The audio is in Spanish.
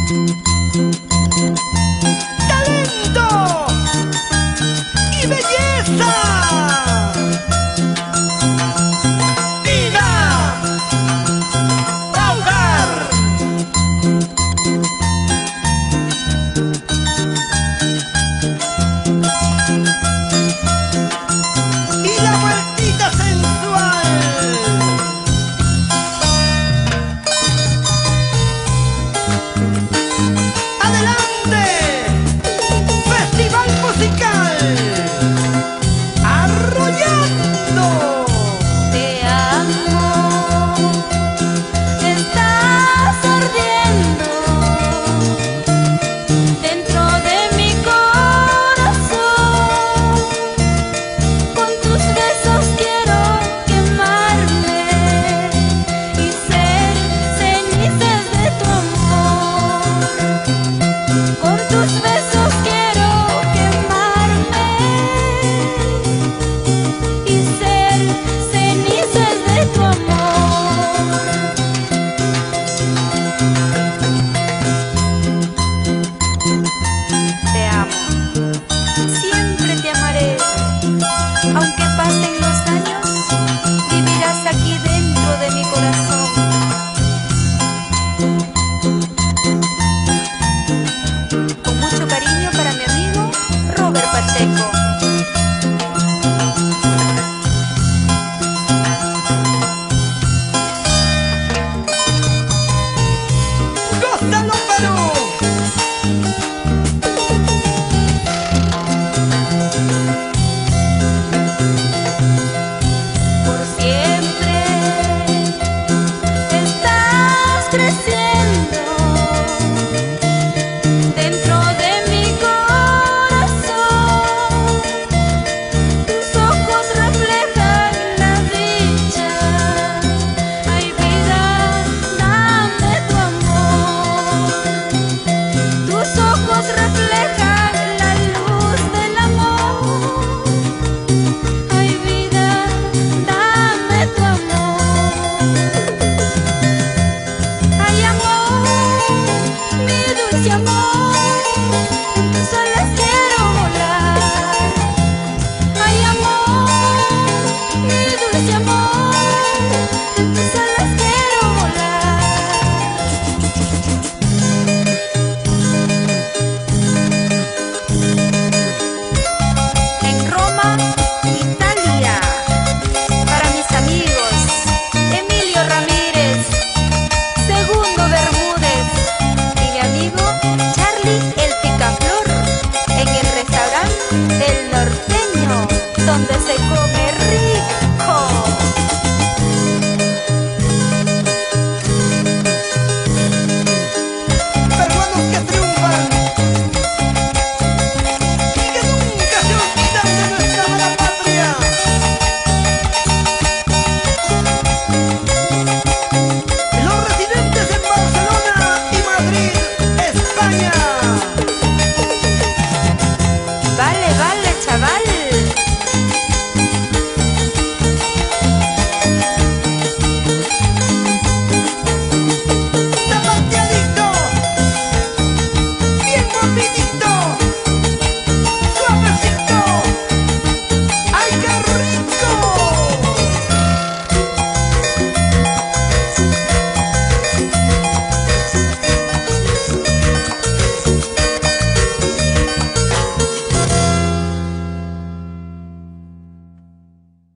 ¡Talento y belleza! ¡Vida! ¡Hogar! Y la vueltita sensual. ¡Adelante! Festival musical Arrollando. Te amo, estás ardiendo dentro de mi corazón. Con tus besos quiero quemarme y ser cenizas de tu amor. Con tus besos quiero quemarme y ser cenizas de tu amor. Te amo, siempre te amaré. Aunque pasen los años, vivirás aquí dentro de mi corazón. Con mucho cariño para mi amigo Robert Pacheco. ¡Gózalo, Perú! Por siempre estás creciendo dentro de mi corazón. Tus ojos reflejan la dicha. Ay, vida, dame tu amor. Tus ojos reflejan la luz del amor. Ay, vida, dame tu amor. Ay, amor, mi dulce amor.